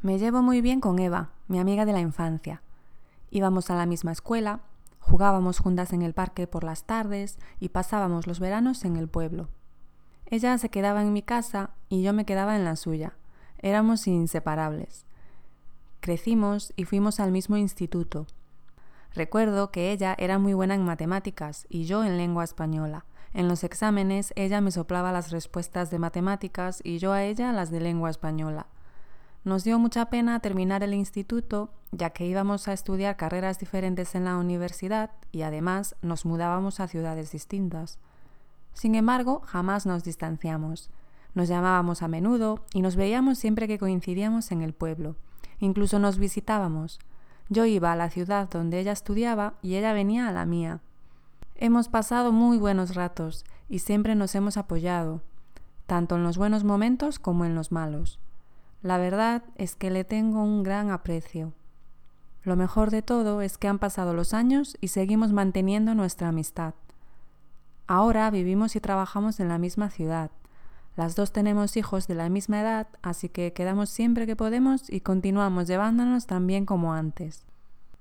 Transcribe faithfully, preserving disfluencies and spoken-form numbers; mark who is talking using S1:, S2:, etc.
S1: Me llevo muy bien con Eva, mi amiga de la infancia. Íbamos a la misma escuela, jugábamos juntas en el parque por las tardes y pasábamos los veranos en el pueblo. Ella se quedaba en mi casa y yo me quedaba en la suya. Éramos inseparables. Crecimos y fuimos al mismo instituto. Recuerdo que ella era muy buena en matemáticas y yo en lengua española. En los exámenes ella me soplaba las respuestas de matemáticas y yo a ella las de lengua española. Nos dio mucha pena terminar el instituto, ya que íbamos a estudiar carreras diferentes en la universidad y además nos mudábamos a ciudades distintas. Sin embargo, jamás nos distanciamos. Nos llamábamos a menudo y nos veíamos siempre que coincidíamos en el pueblo. Incluso nos visitábamos. Yo iba a la ciudad donde ella estudiaba y ella venía a la mía. Hemos pasado muy buenos ratos y siempre nos hemos apoyado, tanto en los buenos momentos como en los malos. La verdad es que le tengo un gran aprecio. Lo mejor de todo es que han pasado los años y seguimos manteniendo nuestra amistad. Ahora vivimos y trabajamos en la misma ciudad. Las dos tenemos hijos de la misma edad, así que quedamos siempre que podemos y continuamos llevándonos tan bien como antes.